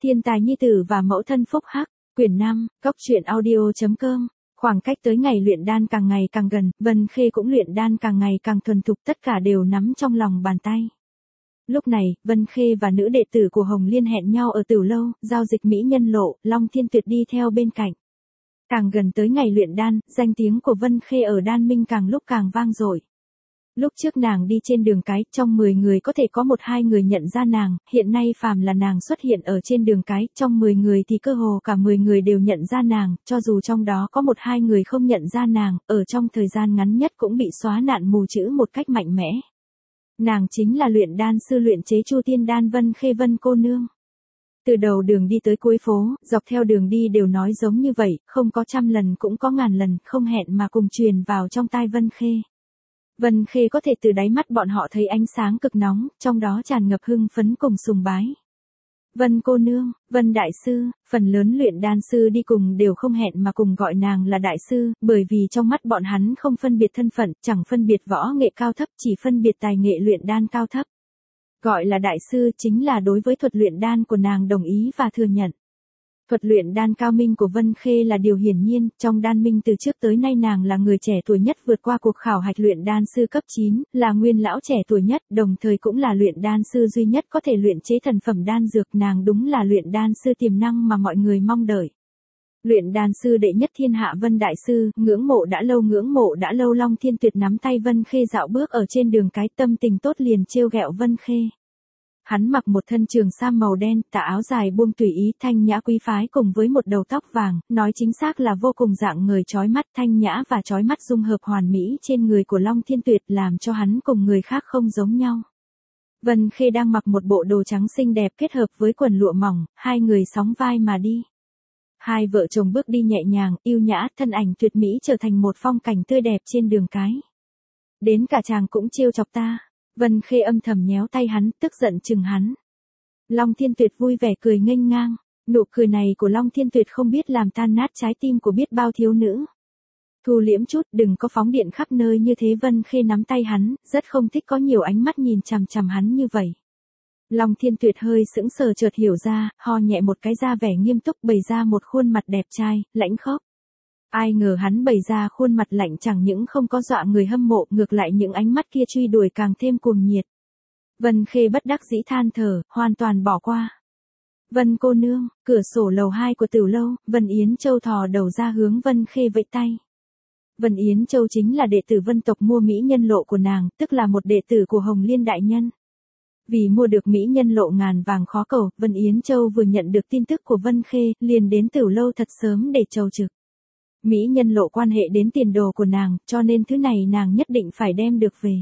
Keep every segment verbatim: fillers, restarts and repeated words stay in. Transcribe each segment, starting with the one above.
Thiên tài nhi tử và mẫu thân phúc hắc, quyển năm, góc truyện audio.com. Khoảng cách tới ngày luyện đan càng ngày càng gần, Vân Khê cũng luyện đan càng ngày càng thuần thục, tất cả đều nắm trong lòng bàn tay. Lúc này, Vân Khê và nữ đệ tử của Hồng Liên hẹn nhau ở Tửu Lâu, giao dịch mỹ nhân lộ, Long Thiên Tuyệt đi theo bên cạnh. Càng gần tới ngày luyện đan, danh tiếng của Vân Khê ở đan minh càng lúc càng vang dội. Lúc trước nàng đi trên đường cái, trong mười người có thể có một hai người nhận ra nàng, hiện nay phàm là nàng xuất hiện ở trên đường cái, trong mười người thì cơ hồ cả mười người đều nhận ra nàng, cho dù trong đó có một hai người không nhận ra nàng, ở trong thời gian ngắn nhất cũng bị xóa nạn mù chữ một cách mạnh mẽ. Nàng chính là luyện đan sư luyện chế Chu Tiên đan Vân Khê Vân cô nương. Từ đầu đường đi tới cuối phố, dọc theo đường đi đều nói giống như vậy, không có trăm lần cũng có ngàn lần, không hẹn mà cùng truyền vào trong tai Vân Khê. Vân Khê có thể từ đáy mắt bọn họ thấy ánh sáng cực nóng, trong đó tràn ngập hưng phấn cùng sùng bái. Vân cô nương, Vân đại sư, phần lớn luyện đan sư đi cùng đều không hẹn mà cùng gọi nàng là đại sư, bởi vì trong mắt bọn hắn không phân biệt thân phận, chẳng phân biệt võ nghệ cao thấp, chỉ phân biệt tài nghệ luyện đan cao thấp. Gọi là đại sư chính là đối với thuật luyện đan của nàng đồng ý và thừa nhận. Thuật luyện đan cao minh của Vân Khê là điều hiển nhiên, trong đan minh từ trước tới nay nàng là người trẻ tuổi nhất vượt qua cuộc khảo hạch luyện đan sư cấp chín, là nguyên lão trẻ tuổi nhất, đồng thời cũng là luyện đan sư duy nhất có thể luyện chế thần phẩm đan dược, nàng đúng là luyện đan sư tiềm năng mà mọi người mong đợi. Luyện đan sư đệ nhất thiên hạ Vân đại sư, ngưỡng mộ đã lâu ngưỡng mộ đã lâu Long Thiên Tuyệt nắm tay Vân Khê dạo bước ở trên đường cái, tâm tình tốt liền trêu ghẹo Vân Khê. Hắn mặc một thân trường sam màu đen, tà áo dài buông tùy ý, thanh nhã quý phái cùng với một đầu tóc vàng, nói chính xác là vô cùng dạng người chói mắt, thanh nhã và chói mắt dung hợp hoàn mỹ trên người của Long Thiên Tuyệt làm cho hắn cùng người khác không giống nhau. Vân Khê đang mặc một bộ đồ trắng xinh đẹp kết hợp với quần lụa mỏng, hai người sóng vai mà đi. Hai vợ chồng bước đi nhẹ nhàng, yêu nhã, thân ảnh tuyệt mỹ trở thành một phong cảnh tươi đẹp trên đường cái. Đến cả chàng cũng trêu chọc ta. Vân Khê âm thầm nhéo tay hắn, tức giận chừng hắn. Long Thiên Tuyệt vui vẻ cười nghênh ngang, nụ cười này của Long Thiên Tuyệt không biết làm tan nát trái tim của biết bao thiếu nữ. Thu liễm chút, đừng có phóng điện khắp nơi như thế. Vân Khê nắm tay hắn, rất không thích có nhiều ánh mắt nhìn chằm chằm hắn như vậy. Long Thiên Tuyệt hơi sững sờ chợt hiểu ra, ho nhẹ một cái ra vẻ nghiêm túc bày ra một khuôn mặt đẹp trai, lãnh khốc. Ai ngờ hắn bày ra khuôn mặt lạnh chẳng những không có dọa người hâm mộ, ngược lại những ánh mắt kia truy đuổi càng thêm cuồng nhiệt. Vân Khê bất đắc dĩ than thở, hoàn toàn bỏ qua. Vân cô nương, cửa sổ lầu hai của Tửu Lâu, Vân Yến Châu thò đầu ra hướng Vân Khê vẫy tay. Vân Yến Châu chính là đệ tử Vân tộc mua mỹ nhân lộ của nàng, tức là một đệ tử của Hồng Liên đại nhân. Vì mua được mỹ nhân lộ ngàn vàng khó cầu, Vân Yến Châu vừa nhận được tin tức của Vân Khê, liền đến Tửu Lâu thật sớm để chầu trực. Mỹ nhân lộ quan hệ đến tiền đồ của nàng, cho nên thứ này nàng nhất định phải đem được về.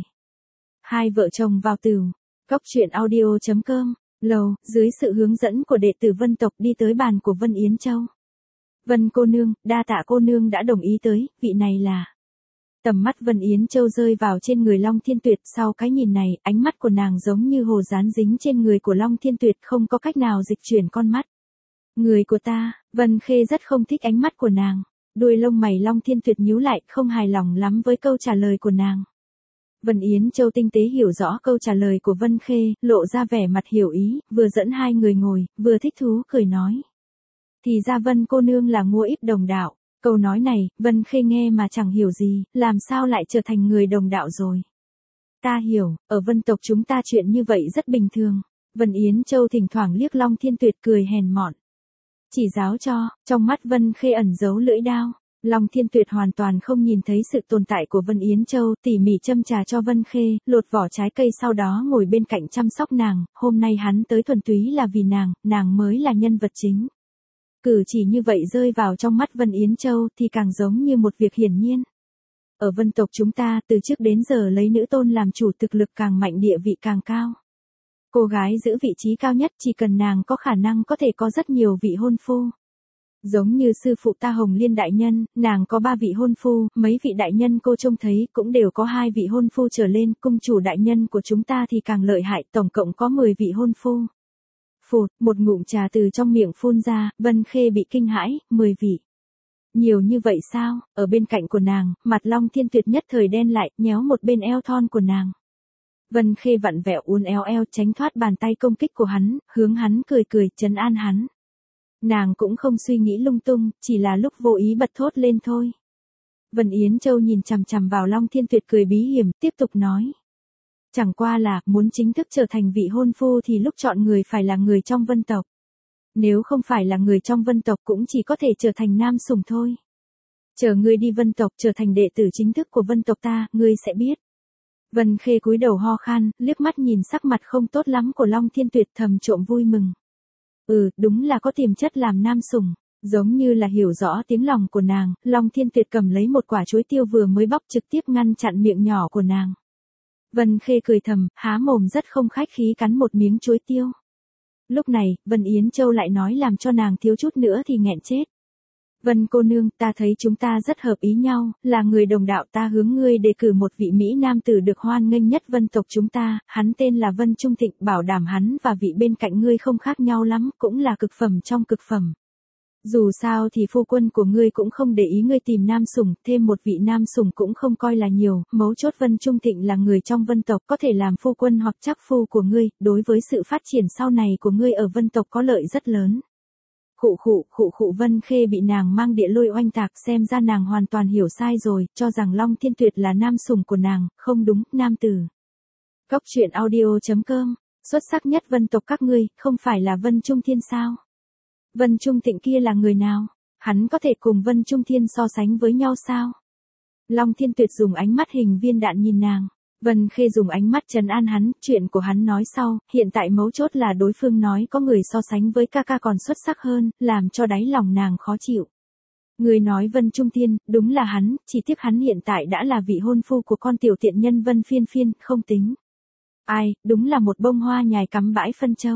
Hai vợ chồng vào Tửu, góc truyện audio.com, lầu, dưới sự hướng dẫn của đệ tử Vân tộc đi tới bàn của Vân Yến Châu. Vân cô nương, đa tạ cô nương đã đồng ý tới, vị này là... Tầm mắt Vân Yến Châu rơi vào trên người Long Thiên Tuyệt, sau cái nhìn này, ánh mắt của nàng giống như hồ dán dính trên người của Long Thiên Tuyệt, không có cách nào dịch chuyển con mắt. Người của ta, Vân Khê rất không thích ánh mắt của nàng. Đuôi lông mày Long Thiên Tuyệt nhíu lại, không hài lòng lắm với câu trả lời của nàng. Vân Yến Châu tinh tế hiểu rõ câu trả lời của Vân Khê, lộ ra vẻ mặt hiểu ý, vừa dẫn hai người ngồi, vừa thích thú cười nói. Thì ra Vân cô nương là mua ít đồng đạo. Câu nói này, Vân Khê nghe mà chẳng hiểu gì, làm sao lại trở thành người đồng đạo rồi. Ta hiểu, ở Vân tộc chúng ta chuyện như vậy rất bình thường. Vân Yến Châu thỉnh thoảng liếc Long Thiên Tuyệt cười hèn mọn. Chỉ giáo cho, trong mắt Vân Khê ẩn giấu lưỡi đao. Long Thiên Tuyệt hoàn toàn không nhìn thấy sự tồn tại của Vân Yến Châu, tỉ mỉ châm trà cho Vân Khê, lột vỏ trái cây sau đó ngồi bên cạnh chăm sóc nàng, hôm nay hắn tới thuần túy là vì nàng, nàng mới là nhân vật chính. Cử chỉ như vậy rơi vào trong mắt Vân Yến Châu thì càng giống như một việc hiển nhiên. Ở Vân tộc chúng ta từ trước đến giờ lấy nữ tôn làm chủ, thực lực càng mạnh địa vị càng cao. Cô gái giữ vị trí cao nhất chỉ cần nàng có khả năng có thể có rất nhiều vị hôn phu. Giống như sư phụ ta Hồng Liên đại nhân, nàng có ba vị hôn phu, mấy vị đại nhân cô trông thấy cũng đều có hai vị hôn phu trở lên, cung chủ đại nhân của chúng ta thì càng lợi hại, tổng cộng có mười vị hôn phu. Phụt, một ngụm trà từ trong miệng phun ra, Vân Khê bị kinh hãi, mười vị. Nhiều như vậy sao? Ở bên cạnh của nàng, mặt Long Thiên Tuyệt nhất thời đen lại, nhéo một bên eo thon của nàng. Vân Khê vặn vẹo uốn éo eo tránh thoát bàn tay công kích của hắn, hướng hắn cười cười trấn an hắn. Nàng cũng không suy nghĩ lung tung, chỉ là lúc vô ý bật thốt lên thôi. Vân Yến Châu nhìn chằm chằm vào Long Thiên Tuyệt cười bí hiểm, tiếp tục nói. Chẳng qua là, muốn chính thức trở thành vị hôn phu thì lúc chọn người phải là người trong vân tộc. Nếu không phải là người trong vân tộc cũng chỉ có thể trở thành nam sủng thôi. Chờ ngươi đi vân tộc trở thành đệ tử chính thức của vân tộc ta, ngươi sẽ biết. Vân Khê cúi đầu ho khan, liếc mắt nhìn sắc mặt không tốt lắm của Long Thiên Tuyệt thầm trộm vui mừng. Ừ, đúng là có tiềm chất làm nam sủng. Giống như là hiểu rõ tiếng lòng của nàng, Long Thiên Tuyệt cầm lấy một quả chuối tiêu vừa mới bóc trực tiếp ngăn chặn miệng nhỏ của nàng. Vân Khê cười thầm, há mồm rất không khách khí cắn một miếng chuối tiêu. Lúc này, Vân Yến Châu lại nói làm cho nàng thiếu chút nữa thì nghẹn chết. Vân cô nương, ta thấy chúng ta rất hợp ý nhau, là người đồng đạo, ta hướng ngươi đề cử một vị Mỹ nam tử được hoan nghênh nhất vân tộc chúng ta, hắn tên là Vân Trung Thịnh, bảo đảm hắn và vị bên cạnh ngươi không khác nhau lắm, cũng là cực phẩm trong cực phẩm. Dù sao thì phu quân của ngươi cũng không để ý ngươi tìm nam sủng, thêm một vị nam sủng cũng không coi là nhiều, mấu chốt Vân Trung Thịnh là người trong vân tộc có thể làm phu quân hoặc chắc phu của ngươi, đối với sự phát triển sau này của ngươi ở vân tộc có lợi rất lớn. Khụ khụ, khụ khụ Vân Khê bị nàng mang địa lôi oanh tạc, xem ra nàng hoàn toàn hiểu sai rồi, cho rằng Long Thiên Tuyệt là nam sủng của nàng, không đúng, nam tử. Góc truyện audio chấm com, xuất sắc nhất vân tộc các ngươi, không phải là Vân Trung Thiên sao? Vân Trung Thịnh kia là người nào? Hắn có thể cùng Vân Trung Thiên so sánh với nhau sao? Long Thiên Tuyệt dùng ánh mắt hình viên đạn nhìn nàng. Vân Khê dùng ánh mắt trấn an hắn, chuyện của hắn nói sau, hiện tại mấu chốt là đối phương nói có người so sánh với ca ca còn xuất sắc hơn, làm cho đáy lòng nàng khó chịu. Người nói Vân Trung Thiên, đúng là hắn, chỉ tiếc hắn hiện tại đã là vị hôn phu của con tiểu tiện nhân Vân Phiên Phiên, không tính. Ai, đúng là một bông hoa nhài cắm bãi phân châu.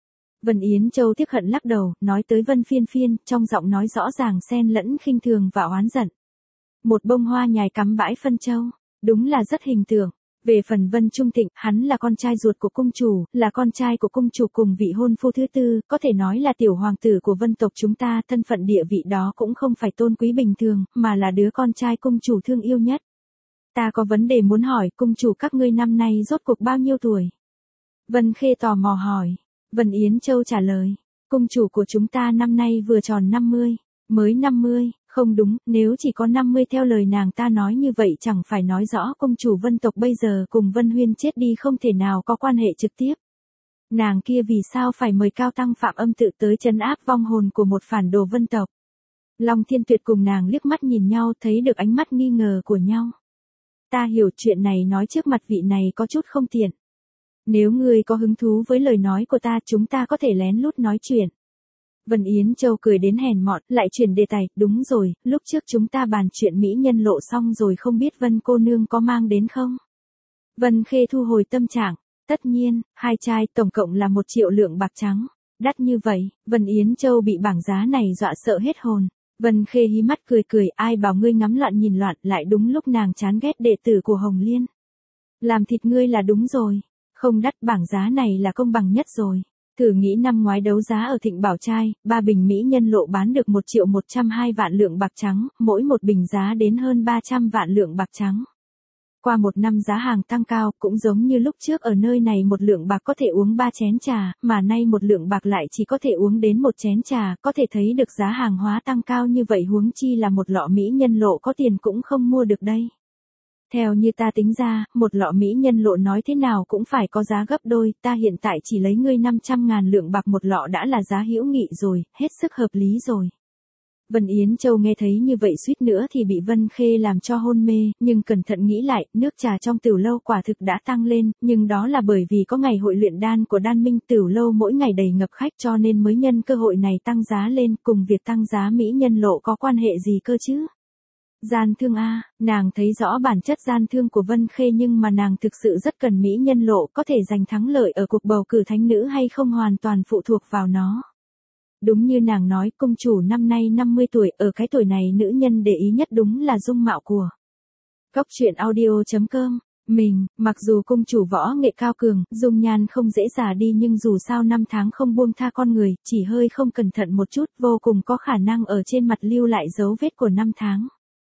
Vân Yến Châu tiếc hận lắc đầu, nói tới Vân Phiên Phiên, trong giọng nói rõ ràng xen lẫn khinh thường và oán giận. Một bông hoa nhài cắm bãi phân châu, đúng là rất hình tượng. Về phần Vân Trung Thịnh, hắn là con trai ruột của cung chủ, là con trai của cung chủ cùng vị hôn phu thứ tư, có thể nói là tiểu hoàng tử của vân tộc chúng ta, thân phận địa vị đó cũng không phải tôn quý bình thường, mà là đứa con trai cung chủ thương yêu nhất. Ta có vấn đề muốn hỏi, cung chủ các ngươi năm nay rốt cuộc bao nhiêu tuổi? Vân Khê tò mò hỏi. Vân Yến Châu trả lời, cung chủ của chúng ta năm nay vừa tròn năm mươi, mới năm mươi. Không đúng, nếu chỉ có năm mươi theo lời nàng ta nói như vậy chẳng phải nói rõ công chủ vân tộc bây giờ cùng Vân Huyên chết đi không thể nào có quan hệ trực tiếp. Nàng kia vì sao phải mời cao tăng Phạm Âm Tự tới trấn áp vong hồn của một phản đồ vân tộc? Long Thiên Tuyệt cùng nàng liếc mắt nhìn nhau thấy được ánh mắt nghi ngờ của nhau. Ta hiểu chuyện này nói trước mặt vị này có chút không tiện. Nếu ngươi có hứng thú với lời nói của ta chúng ta có thể lén lút nói chuyện. Vân Yến Châu cười đến hèn mọn, lại chuyển đề tài, đúng rồi, lúc trước chúng ta bàn chuyện mỹ nhân lộ xong rồi không biết Vân cô nương có mang đến không? Vân Khê thu hồi tâm trạng, tất nhiên, hai chai tổng cộng là một triệu lượng bạc trắng. Đắt như vậy, Vân Yến Châu bị bảng giá này dọa sợ hết hồn. Vân Khê hí mắt cười cười, ai bảo ngươi ngắm loạn nhìn loạn, lại đúng lúc nàng chán ghét đệ tử của Hồng Liên. Làm thịt ngươi là đúng rồi, không đắt bảng giá này là công bằng nhất rồi. Thử nghĩ năm ngoái đấu giá ở Thịnh Bảo Trai, ba bình mỹ nhân lộ bán được một triệu một trăm hai vạn lượng bạc trắng, mỗi một bình giá đến hơn ba trăm vạn lượng bạc trắng. Qua một năm giá hàng tăng cao, cũng giống như lúc trước ở nơi này một lượng bạc có thể uống ba chén trà, mà nay một lượng bạc lại chỉ có thể uống đến một chén trà, có thể thấy được giá hàng hóa tăng cao như vậy huống chi là một lọ mỹ nhân lộ có tiền cũng không mua được đây. Theo như ta tính ra, một lọ mỹ nhân lộ nói thế nào cũng phải có giá gấp đôi, ta hiện tại chỉ lấy ngươi năm trăm ngàn lượng bạc một lọ đã là giá hữu nghị rồi, hết sức hợp lý rồi. Vân Yến Châu nghe thấy như vậy suýt nữa thì bị Vân Khê làm cho hôn mê, nhưng cẩn thận nghĩ lại, nước trà trong tửu lâu quả thực đã tăng lên, nhưng đó là bởi vì có ngày hội luyện đan của Đan Minh tửu lâu mỗi ngày đầy ngập khách cho nên mới nhân cơ hội này tăng giá lên, cùng việc tăng giá mỹ nhân lộ có quan hệ gì cơ chứ? Gian thương a, nàng thấy rõ bản chất gian thương của Vân Khê nhưng mà nàng thực sự rất cần mỹ nhân lộ có thể giành thắng lợi ở cuộc bầu cử thánh nữ hay không hoàn toàn phụ thuộc vào nó. Đúng như nàng nói, công chủ năm nay năm mươi tuổi, ở cái tuổi này nữ nhân để ý nhất đúng là dung mạo của. Góc truyện audio chấm com, mình, mặc dù công chủ võ nghệ cao cường, dung nhan không dễ già đi nhưng dù sao năm tháng không buông tha con người, chỉ hơi không cẩn thận một chút vô cùng có khả năng ở trên mặt lưu lại dấu vết của năm tháng.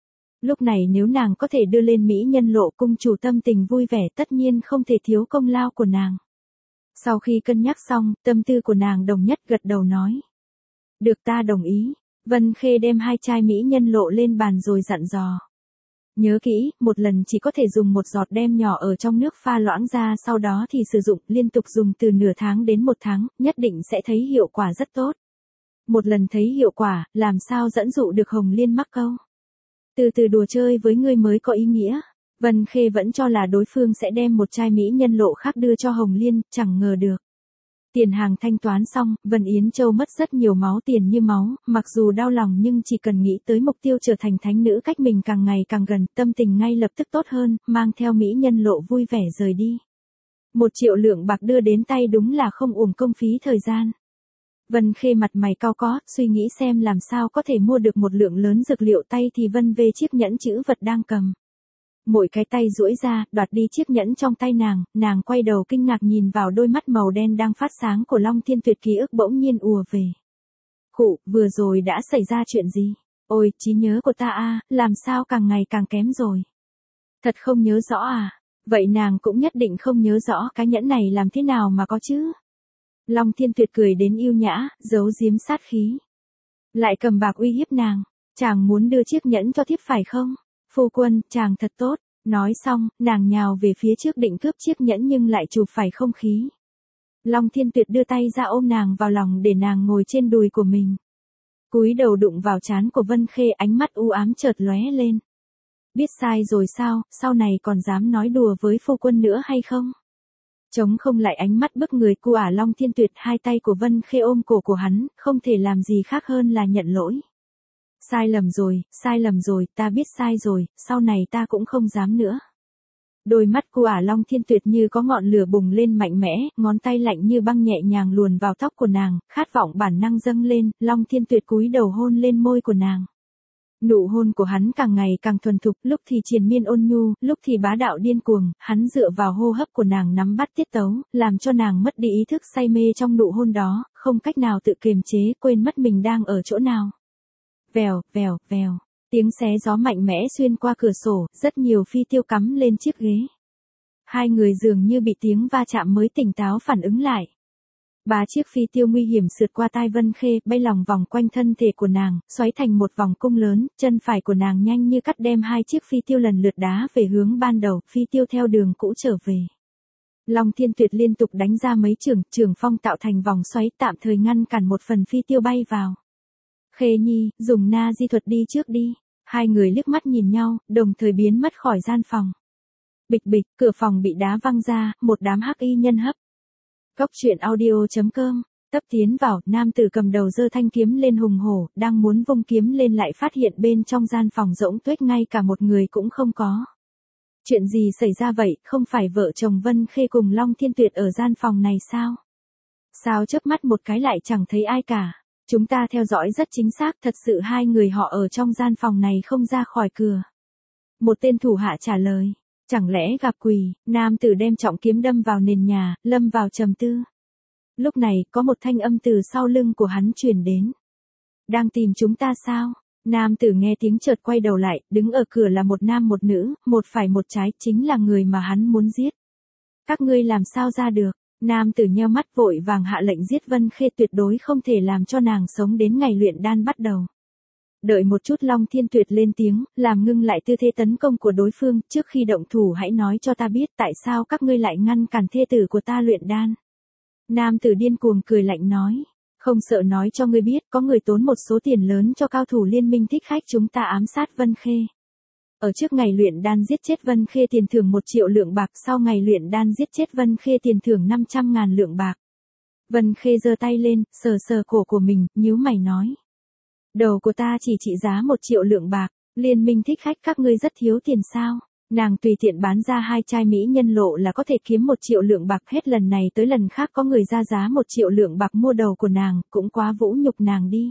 Lúc này nếu nàng có thể đưa lên mỹ nhân lộ cung chủ tâm tình vui vẻ tất nhiên không thể thiếu công lao của nàng. Sau khi cân nhắc xong, tâm tư của nàng đồng nhất gật đầu nói. Được ta đồng ý. Vân Khê đem hai chai mỹ nhân lộ lên bàn rồi dặn dò. Nhớ kỹ, một lần chỉ có thể dùng một giọt đem nhỏ ở trong nước pha loãng ra, sau đó thì sử dụng liên tục dùng từ nửa tháng đến một tháng, nhất định sẽ thấy hiệu quả rất tốt. Một lần thấy hiệu quả, làm sao dẫn dụ được Hồng Liên mắc câu. Từ từ đùa chơi với ngươi mới có ý nghĩa. Vân Khê vẫn cho là đối phương sẽ đem một chai mỹ nhân lộ khác đưa cho Hồng Liên, chẳng ngờ được. Tiền hàng thanh toán xong, Vân Yến Châu mất rất nhiều máu tiền như máu, mặc dù đau lòng nhưng chỉ cần nghĩ tới mục tiêu trở thành thánh nữ cách mình càng ngày càng gần, tâm tình ngay lập tức tốt hơn, mang theo mỹ nhân lộ vui vẻ rời đi. Một triệu lượng bạc đưa đến tay đúng là không uổng công phí thời gian. Vân Khê mặt mày cau có, suy nghĩ xem làm sao có thể mua được một lượng lớn dược liệu tay thì Vân về chiếc nhẫn chữ vật đang cầm. Mỗi cái tay duỗi ra, đoạt đi chiếc nhẫn trong tay nàng, nàng quay đầu kinh ngạc nhìn vào đôi mắt màu đen đang phát sáng của Long Thiên Tuyệt, ký ức bỗng nhiên ùa về. Khụ, vừa rồi đã xảy ra chuyện gì? Ôi, trí nhớ của ta a, làm sao càng ngày càng kém rồi. Thật không nhớ rõ à? Vậy nàng cũng nhất định không nhớ rõ cái nhẫn này làm thế nào mà có chứ? Long Thiên Tuyệt cười đến yêu nhã, giấu giếm sát khí. Lại cầm bạc uy hiếp nàng, chàng muốn đưa chiếc nhẫn cho thiếp phải không? Phu quân, chàng thật tốt. Nói xong, nàng nhào về phía trước định cướp chiếc nhẫn nhưng lại chụp phải không khí. Long Thiên Tuyệt đưa tay ra ôm nàng vào lòng để nàng ngồi trên đùi của mình. Cúi đầu đụng vào trán của Vân Khê, ánh mắt u ám chợt lóe lên. Biết sai rồi sao, sau này còn dám nói đùa với phu quân nữa hay không? Chống không lại ánh mắt bức người của ả Long Thiên Tuyệt, hai tay của Vân Khê ôm cổ của hắn, không thể làm gì khác hơn là nhận lỗi. Sai lầm rồi, sai lầm rồi, ta biết sai rồi, sau này ta cũng không dám nữa. Đôi mắt của ả Long Thiên Tuyệt như có ngọn lửa bùng lên mạnh mẽ, ngón tay lạnh như băng nhẹ nhàng luồn vào tóc của nàng, khát vọng bản năng dâng lên, Long Thiên Tuyệt cúi đầu hôn lên môi của nàng. Nụ hôn của hắn càng ngày càng thuần thục, lúc thì triền miên ôn nhu, lúc thì bá đạo điên cuồng, hắn dựa vào hô hấp của nàng nắm bắt tiết tấu, làm cho nàng mất đi ý thức, say mê trong nụ hôn đó, không cách nào tự kiềm chế, quên mất mình đang ở chỗ nào. Vèo, vèo, vèo, tiếng xé gió mạnh mẽ xuyên qua cửa sổ, rất nhiều phi tiêu cắm lên chiếc ghế. Hai người dường như bị tiếng va chạm mới tỉnh táo phản ứng lại. Ba chiếc phi tiêu nguy hiểm sượt qua tai Vân Khê, bay lòng vòng quanh thân thể của nàng, xoáy thành một vòng cung lớn, chân phải của nàng nhanh như cắt đem hai chiếc phi tiêu lần lượt đá về hướng ban đầu, phi tiêu theo đường cũ trở về. Long Thiên Tuyệt liên tục đánh ra mấy chưởng, chưởng phong tạo thành vòng xoáy tạm thời ngăn cản một phần phi tiêu bay vào. Khê Nhi, dùng na di thuật đi trước đi. Hai người liếc mắt nhìn nhau, đồng thời biến mất khỏi gian phòng. Bịch bịch, cửa phòng bị đá văng ra, một đám hắc y nhân hấp. Cốc truyện audio chấm com, tấp tiến vào, nam tử cầm đầu giơ thanh kiếm lên hùng hổ, đang muốn vung kiếm lên lại phát hiện bên trong gian phòng rỗng tuếch, ngay cả một người cũng không có. Chuyện gì xảy ra vậy, không phải vợ chồng Vân Khê cùng Long Thiên Tuyệt ở gian phòng này sao? Sao chớp mắt một cái lại chẳng thấy ai cả? Chúng ta theo dõi rất chính xác, thật sự hai người họ ở trong gian phòng này không ra khỏi cửa. Một tên thủ hạ trả lời. Chẳng lẽ gặp quỷ? Nam tử đem trọng kiếm đâm vào nền nhà, lâm vào trầm tư. Lúc này, có một thanh âm từ sau lưng của hắn truyền đến. Đang tìm chúng ta sao? Nam tử nghe tiếng chợt quay đầu lại, đứng ở cửa là một nam một nữ, một phải một trái, chính là người mà hắn muốn giết. Các ngươi làm sao ra được? Nam tử nheo mắt vội vàng hạ lệnh giết Vân Khê, tuyệt đối không thể làm cho nàng sống đến ngày luyện đan bắt đầu. Đợi một chút, Long Thiên Tuyệt lên tiếng, làm ngưng lại tư thế tấn công của đối phương, trước khi động thủ hãy nói cho ta biết tại sao các ngươi lại ngăn cản thê tử của ta luyện đan. Nam tử điên cuồng cười lạnh nói, không sợ nói cho ngươi biết, có người tốn một số tiền lớn cho cao thủ liên minh thích khách chúng ta ám sát Vân Khê. Ở trước ngày luyện đan giết chết Vân Khê tiền thưởng một triệu lượng bạc, sau ngày luyện đan giết chết Vân Khê tiền thưởng năm trăm ngàn lượng bạc. Vân Khê giơ tay lên, sờ sờ cổ của mình, nhíu mày nói. Đầu của ta chỉ trị giá một triệu lượng bạc, liên minh thích khách các ngươi rất thiếu tiền sao? Nàng tùy tiện bán ra hai chai mỹ nhân lộ là có thể kiếm một triệu lượng bạc, hết lần này tới lần khác có người ra giá một triệu lượng bạc mua đầu của nàng, cũng quá vũ nhục nàng đi.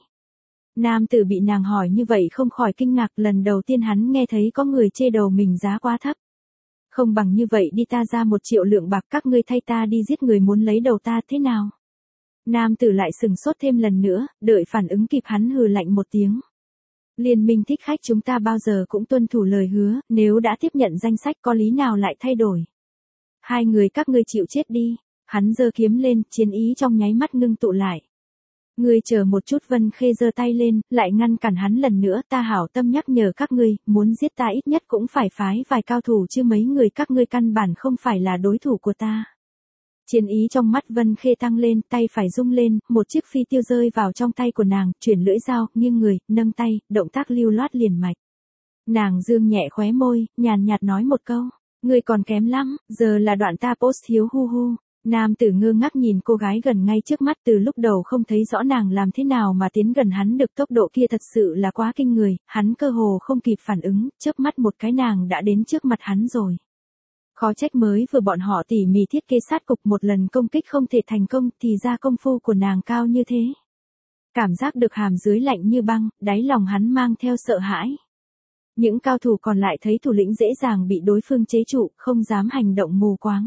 Nam tử bị nàng hỏi như vậy không khỏi kinh ngạc, lần đầu tiên hắn nghe thấy có người chê đầu mình giá quá thấp. Không bằng như vậy đi, ta ra một triệu lượng bạc, các ngươi thay ta đi giết người muốn lấy đầu ta thế nào? Nam tử lại sừng sốt thêm lần nữa, đợi phản ứng kịp hắn hừ lạnh một tiếng. Liên minh thích khách chúng ta bao giờ cũng tuân thủ lời hứa, nếu đã tiếp nhận danh sách có lý nào lại thay đổi. Hai người các ngươi chịu chết đi. Hắn giơ kiếm lên, chiến ý trong nháy mắt ngưng tụ lại. Ngươi chờ một chút, Vân Khê giơ tay lên, lại ngăn cản hắn lần nữa, ta hảo tâm nhắc nhở các ngươi, muốn giết ta ít nhất cũng phải phái vài cao thủ chứ mấy người các ngươi căn bản không phải là đối thủ của ta. Chiến ý trong mắt Vân Khê tăng lên, tay phải rung lên, một chiếc phi tiêu rơi vào trong tay của nàng, chuyển lưỡi dao, nghiêng người, nâng tay, động tác lưu loát liền mạch. Nàng dương nhẹ khóe môi, nhàn nhạt nói một câu, ngươi còn kém lắm, giờ là đoạn ta post thiếu hu hu. Nam tử ngơ ngác nhìn cô gái gần ngay trước mắt, từ lúc đầu không thấy rõ nàng làm thế nào mà tiến gần hắn được, tốc độ kia thật sự là quá kinh người, hắn cơ hồ không kịp phản ứng, chớp mắt một cái nàng đã đến trước mặt hắn rồi. Khó trách mới vừa bọn họ tỉ mỉ thiết kế sát cục, một lần công kích không thể thành công, thì ra công phu của nàng cao như thế. Cảm giác được hàm dưới lạnh như băng, đáy lòng hắn mang theo sợ hãi. Những cao thủ còn lại thấy thủ lĩnh dễ dàng bị đối phương chế trụ, không dám hành động mù quáng.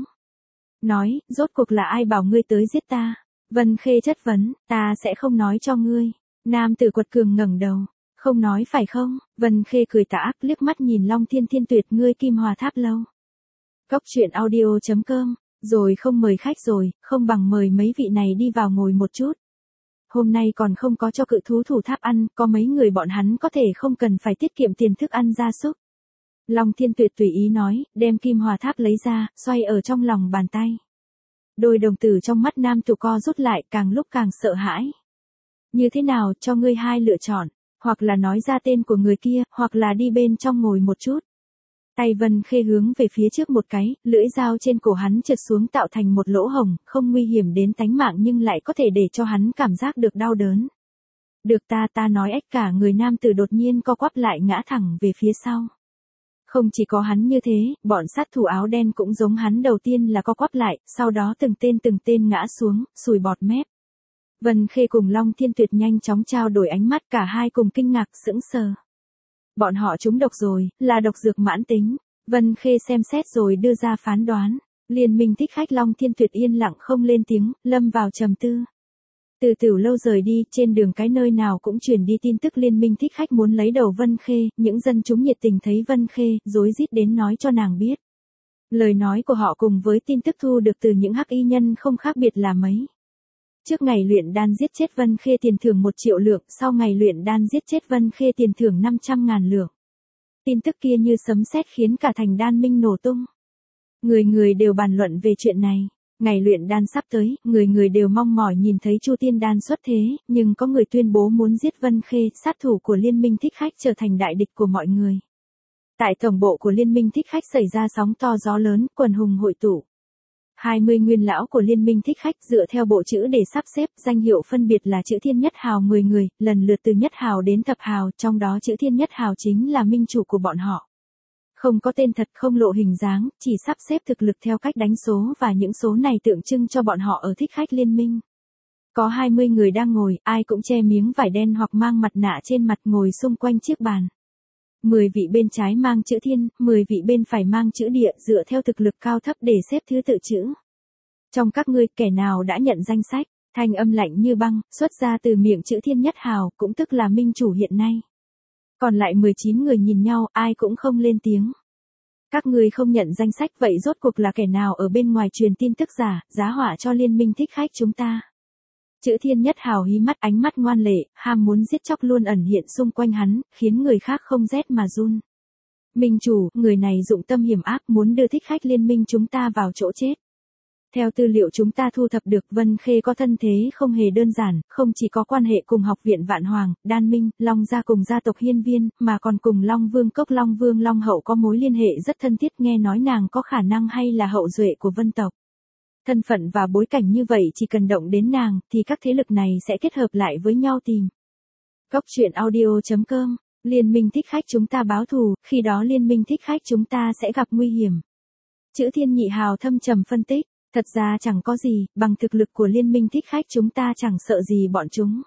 Nói, rốt cuộc là ai bảo ngươi tới giết ta? Vân Khê chất vấn, ta sẽ không nói cho ngươi. Nam tử quật cường ngẩng đầu, không nói phải không? Vân Khê cười tà ác liếc mắt nhìn Long Thiên Thiên Tuyệt, ngươi Kim Hòa Tháp lâu. Cốc truyện audio chấm com, rồi không mời khách rồi, không bằng mời mấy vị này đi vào ngồi một chút. Hôm nay còn không có cho cự thú thủ tháp ăn, có mấy người bọn hắn có thể không cần phải tiết kiệm tiền thức ăn gia súc. Long Thiên Tuyệt tùy ý nói, đem Kim Hòa Tháp lấy ra, xoay ở trong lòng bàn tay. Đôi đồng tử trong mắt nam tử co rút lại, càng lúc càng sợ hãi. Như thế nào, cho ngươi hai lựa chọn, hoặc là nói ra tên của người kia, hoặc là đi bên trong ngồi một chút. Tay Vân Khê hướng về phía trước một cái, lưỡi dao trên cổ hắn trượt xuống tạo thành một lỗ hổng, không nguy hiểm đến tánh mạng nhưng lại có thể để cho hắn cảm giác được đau đớn. Được ta ta nói ếch, cả người nam tử đột nhiên co quắp lại ngã thẳng về phía sau. Không chỉ có hắn như thế, bọn sát thủ áo đen cũng giống hắn, đầu tiên là co quắp lại, sau đó từng tên từng tên ngã xuống, sùi bọt mép. Vân Khê cùng Long Thiên Tuyệt nhanh chóng trao đổi ánh mắt, cả hai cùng kinh ngạc sững sờ. Bọn họ trúng độc rồi, là độc dược mãn tính. Vân Khê xem xét rồi đưa ra phán đoán. Liên minh thích khách Long Thiên Tuyệt yên lặng không lên tiếng, lâm vào trầm tư. Từ từ lâu rời đi, trên đường cái nơi nào cũng truyền đi tin tức liên minh thích khách muốn lấy đầu Vân Khê, những dân chúng nhiệt tình thấy Vân Khê, rối rít đến nói cho nàng biết. Lời nói của họ cùng với tin tức thu được từ những hắc y nhân không khác biệt là mấy. Trước ngày luyện đan giết chết Vân Khê tiền thưởng một triệu lượng, sau ngày luyện đan giết chết Vân Khê tiền thưởng năm trăm ngàn lượng. Tin tức kia như sấm sét khiến cả thành đan minh nổ tung. Người người đều bàn luận về chuyện này. Ngày luyện đan sắp tới, người người đều mong mỏi nhìn thấy Chu Tiên đan xuất thế, nhưng có người tuyên bố muốn giết Vân Khê, sát thủ của liên minh thích khách trở thành đại địch của mọi người. Tại tổng bộ của liên minh thích khách xảy ra sóng to gió lớn, quần hùng hội tụ. hai mươi nguyên lão của liên minh thích khách dựa theo bộ chữ để sắp xếp, danh hiệu phân biệt là chữ Thiên Nhất Hào mười người, lần lượt từ Nhất Hào đến Thập Hào, trong đó chữ Thiên Nhất Hào chính là minh chủ của bọn họ. Không có tên thật, không lộ hình dáng, chỉ sắp xếp thực lực theo cách đánh số và những số này tượng trưng cho bọn họ ở thích khách liên minh. Có hai mươi người đang ngồi, ai cũng che miếng vải đen hoặc mang mặt nạ trên mặt ngồi xung quanh chiếc bàn. mười vị bên trái mang chữ Thiên, mười vị bên phải mang chữ Địa, dựa theo thực lực cao thấp để xếp thứ tự chữ. Trong các ngươi, kẻ nào đã nhận danh sách? Thanh âm lạnh như băng, xuất ra từ miệng chữ Thiên Nhất Hào, cũng tức là minh chủ hiện nay. Còn lại mười chín người nhìn nhau, ai cũng không lên tiếng. Các ngươi không nhận danh sách, vậy rốt cuộc là kẻ nào ở bên ngoài truyền tin tức giả, giá họa cho liên minh thích khách chúng ta? Chữ Thiên Nhất Hào hí mắt, ánh mắt ngoan lệ, ham muốn giết chóc luôn ẩn hiện xung quanh hắn, khiến người khác không rét mà run. Minh chủ, người này dụng tâm hiểm ác muốn đưa thích khách liên minh chúng ta vào chỗ chết. Theo tư liệu chúng ta thu thập được, Vân Khê có thân thế không hề đơn giản, không chỉ có quan hệ cùng học viện Vạn Hoàng, Đan Minh, Long gia cùng gia tộc Hiên Viên, mà còn cùng Long Vương Cốc Long Vương Long Hậu có mối liên hệ rất thân thiết, nghe nói nàng có khả năng hay là hậu duệ của Vân tộc. Thân phận và bối cảnh như vậy chỉ cần động đến nàng, thì các thế lực này sẽ kết hợp lại với nhau tìm. Cốc truyện audio chấm com, liên minh thích khách chúng ta báo thù, khi đó liên minh thích khách chúng ta sẽ gặp nguy hiểm. Chữ Thiên Nhị Hào thâm trầm phân tích. Thật ra chẳng có gì, bằng thực lực của liên minh thích khách chúng ta chẳng sợ gì bọn chúng.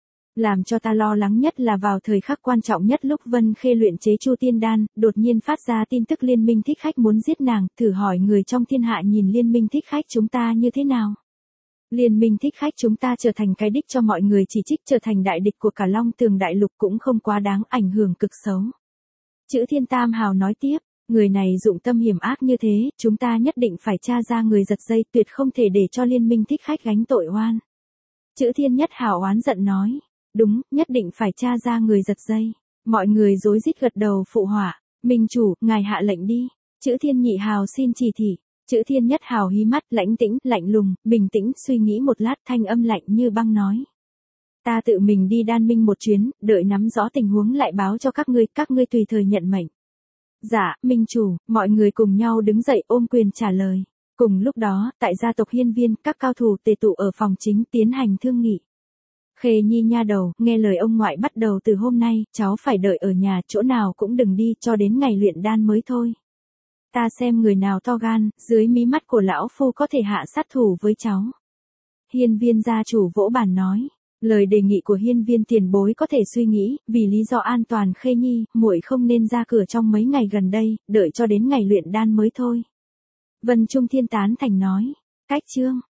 Làm cho ta lo lắng nhất là vào thời khắc quan trọng nhất lúc Vân Khê luyện chế Chu Tiên đan, đột nhiên phát ra tin tức liên minh thích khách muốn giết nàng, thử hỏi người trong thiên hạ nhìn liên minh thích khách chúng ta như thế nào. Liên minh thích khách chúng ta trở thành cái đích cho mọi người chỉ trích, trở thành đại địch của cả Long Tường đại lục cũng không quá đáng, ảnh hưởng cực xấu. Chữ Thiên Tam Hào nói tiếp, người này dụng tâm hiểm ác như thế, chúng ta nhất định phải tra ra người giật dây, tuyệt không thể để cho liên minh thích khách gánh tội oan. Chữ Thiên Nhất Hào oán giận nói, đúng, nhất định phải tra ra người giật dây. Mọi người rối rít gật đầu phụ họa, minh chủ, ngài hạ lệnh đi. Chữ Thiên Nhị Hào xin chỉ thị. Chữ Thiên Nhất Hào hí mắt, lãnh tĩnh, lạnh lùng, bình tĩnh, suy nghĩ một lát, thanh âm lạnh như băng nói. Ta tự mình đi đan minh một chuyến, đợi nắm rõ tình huống lại báo cho các ngươi, các ngươi tùy thời nhận mệnh. Dạ, minh chủ, mọi người cùng nhau đứng dậy ôm quyền trả lời. Cùng lúc đó, tại gia tộc Hiên Viên, các cao thủ tề tụ ở phòng chính tiến hành thương nghị. Khê Nhi nha đầu, nghe lời ông ngoại, bắt đầu từ hôm nay, cháu phải đợi ở nhà, chỗ nào cũng đừng đi, cho đến ngày luyện đan mới thôi. Ta xem người nào to gan, dưới mí mắt của lão phu có thể hạ sát thủ với cháu. Hiên Viên gia chủ vỗ bàn nói, lời đề nghị của Hiên Viên tiền bối có thể suy nghĩ, vì lý do an toàn Khê Nhi, muội không nên ra cửa trong mấy ngày gần đây, đợi cho đến ngày luyện đan mới thôi. Vân Trung Thiên tán thành nói, cách chương.